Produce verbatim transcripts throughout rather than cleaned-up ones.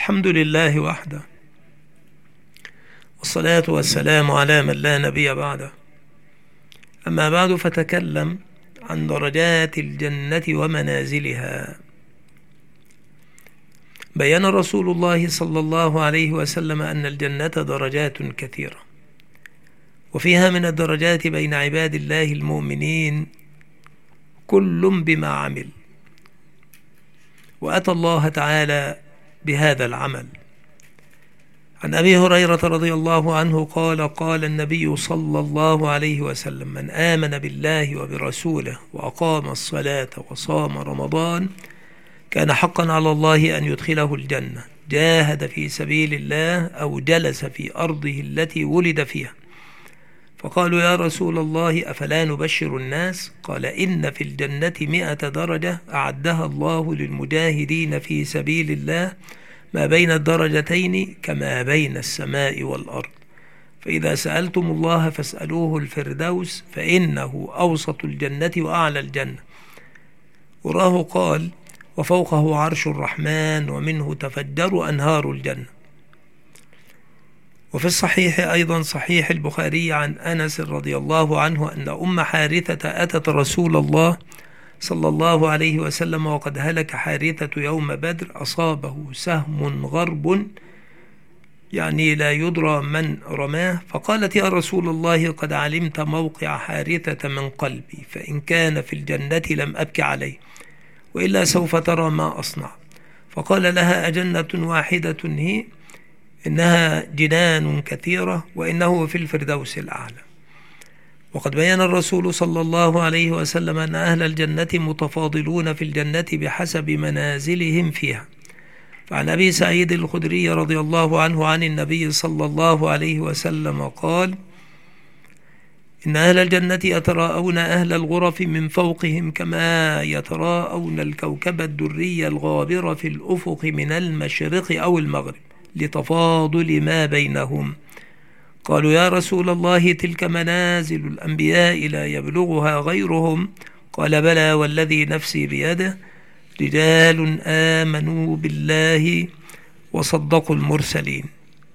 الحمد لله وحده، والصلاة والسلام على من لا نبي بعده. أما بعد، فتكلم عن درجات الجنة ومنازلها. بيّن رسول الله صلى الله عليه وسلم أن الجنة درجات كثيرة، وفيها من الدرجات بين عباد الله المؤمنين كل بما عمل، وأتى الله تعالى بهذا العمل. عن أبي هريرة رضي الله عنه قال: قال النبي صلى الله عليه وسلم: من آمن بالله وبرسوله وأقام الصلاة وصام رمضان كان حقا على الله أن يدخله الجنة، جاهد في سبيل الله أو جلس في أرضه التي ولد فيها. فقالوا: يا رسول الله، أفلا نبشر الناس؟ قال: إن في الجنة مئة درجة أعدها الله للمجاهدين في سبيل الله، ما بين الدرجتين كما بين السماء والأرض. فإذا سألتم الله فاسألوه الفردوس، فإنه أوسط الجنة وأعلى الجنة. وراه قال: وفوقه عرش الرحمن ومنه تفجر أنهار الجنة. وفي الصحيح أيضا صحيح البخاري عن أنس رضي الله عنه أن أم حارثة أتت رسول الله صلى الله عليه وسلم وقد هلك حارثة يوم بدر، أصابه سهم غرب، يعني لا يدرى من رماه. فقالت: يا رسول الله، قد علمت موقع حارثة من قلبي، فإن كان في الجنة لم أبك عليه، وإلا سوف ترى ما أصنع. فقال لها: أجنة واحدة هي؟ إنها جنان كثيرة، وإنه في الفردوس الأعلى. وقد بيّن الرسول صلى الله عليه وسلم أن أهل الجنة متفاضلون في الجنة بحسب منازلهم فيها. فعن أبي سعيد الخدري رضي الله عنه عن النبي صلى الله عليه وسلم قال: إن أهل الجنة يتراءون أهل الغرف من فوقهم كما يتراءون الكوكب الدري الغابر في الأفق من المشرق أو المغرب، لتفاضل ما بينهم. قالوا: يا رسول الله، تلك منازل الأنبياء لا يبلغها غيرهم. قال: بلى والذي نفسي بيده، رجال آمنوا بالله وصدقوا المرسلين.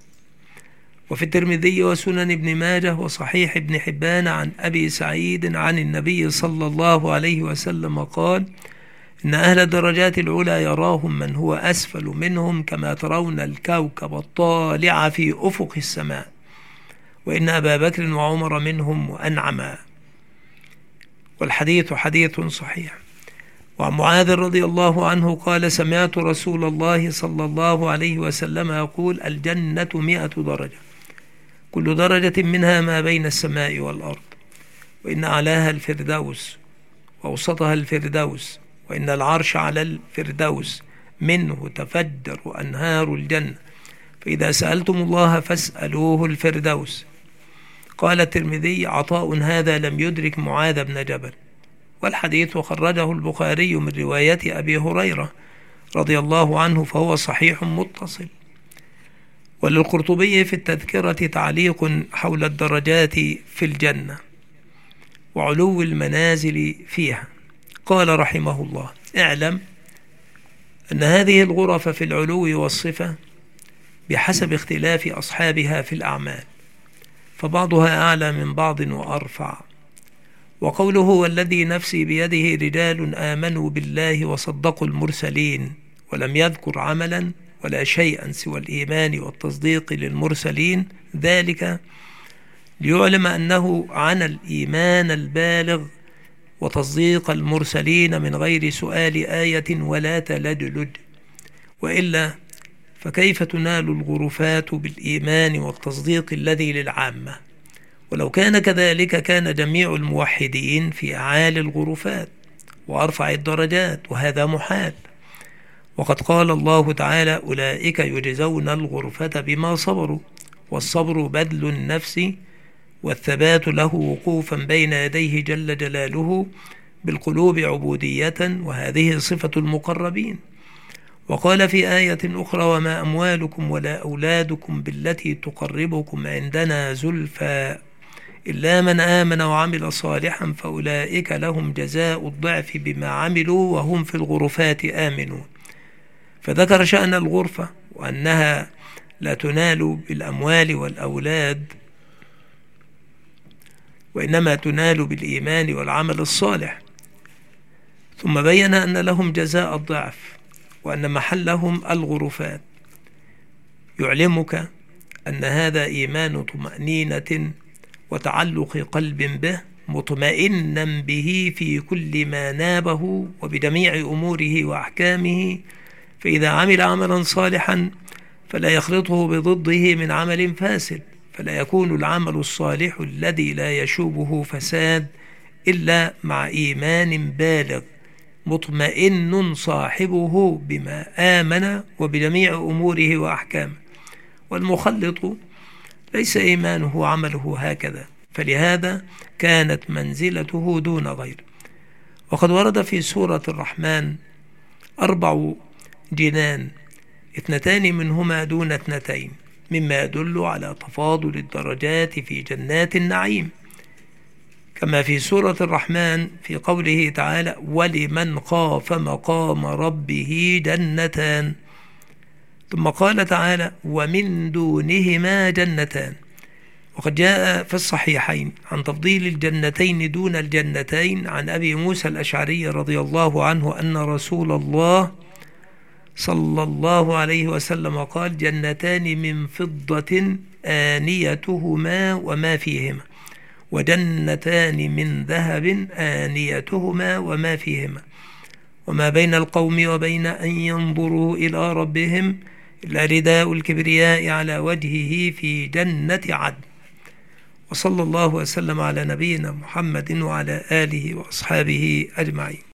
وفي الترمذي وسنن ابن ماجه وصحيح ابن حبان عن أبي سعيد عن النبي صلى الله عليه وسلم قال: إن أهل الدرجات العلى يراهم من هو أسفل منهم كما ترون الكوكب الطالع في أفق السماء، وإن أبا بكر وعمر منهم وأنعما. والحديث حديث صحيح. وعن معاذ رضي الله عنه قال: سمعت رسول الله صلى الله عليه وسلم يقول: الجنة مئة درجة، كل درجة منها ما بين السماء والأرض، وإن أعلاها الفردوس وأوسطها الفردوس، وإن العرش على الفردوس، منه تفجر أنهار الجنة، فإذا سألتم الله فاسألوه الفردوس. قال الترمذي: عطاء هذا لم يدرك معاذ بن جبل. والحديث خرجه البخاري من رواية أبي هريرة رضي الله عنه، فهو صحيح متصل. وللقرطبي في التذكرة تعليق حول الدرجات في الجنة وعلو المنازل فيها. قال رحمه الله: اعلم أن هذه الغرف في العلو والصفة بحسب اختلاف أصحابها في الأعمال، فبعضها أعلى من بعض وأرفع. وقوله: والذي نفسي بيده، رجال آمنوا بالله وصدقوا المرسلين، ولم يذكر عملا ولا شيئا سوى الإيمان والتصديق للمرسلين، ذلك ليعلم أنه عن الإيمان البالغ وتصديق المرسلين من غير سؤال آية ولا تلجلج، وإلا فكيف تنال الغرفات بالإيمان والتصديق الذي للعامة؟ ولو كان كذلك كان جميع الموحدين في أعالي الغرفات وأرفع الدرجات، وهذا محال. وقد قال الله تعالى: أولئك يجزون الغرفة بما صبروا، والصبر بذل النفس، والثبات له وقوفا بين يديه جل جلاله بالقلوب عبودية، وهذه صفة المقربين. وقال في آية أخرى: وما أموالكم ولا أولادكم بالتي تقربكم عندنا زلفى إلا من آمن وعمل صالحا فأولئك لهم جزاء الضعف بما عملوا وهم في الغرفات آمنون. فذكر شأن الغرفة وأنها لا تنال بالأموال والأولاد، وإنما تنال بالإيمان والعمل الصالح. ثم بين أن لهم جزاء الضعف، وأن محلهم الغرفات، يعلمك أن هذا إيمان طمأنينة وتعلق قلب به، مطمئنا به في كل ما نابه وبجميع أموره وأحكامه، فإذا عمل عملا صالحا فلا يخلطه بضده من عمل فاسد، فلا يكون العمل الصالح الذي لا يشوبه فساد إلا مع إيمان بالغ مطمئن صاحبه بما آمن وبجميع أموره وأحكامه. والمخلط ليس إيمانه عمله هكذا، فلهذا كانت منزلته دون غيره. وقد ورد في سورة الرحمن أربع جنان، اثنتان منهما دون اثنتين، مما يدل على تفاضل الدرجات في جنات النعيم، كما في سورة الرحمن في قوله تعالى: ولمن خاف مقام ربه جنتان. ثم قال تعالى: ومن دونهما جنتان. وقد جاء في الصحيحين عن تفضيل الجنتين دون الجنتين عن أبي موسى الأشعري رضي الله عنه أن رسول الله صلى الله عليه وسلم قال: جنتان من فضة آنيتهما وما فيهما، وجنتان من ذهب آنيتهما وما فيهما، وما بين القوم وبين أن ينظروا إلى ربهم إلا رداء الكبرياء على وجهه في جنة عدن. وصلى الله وسلم على نبينا محمد وعلى آله وأصحابه أجمعين.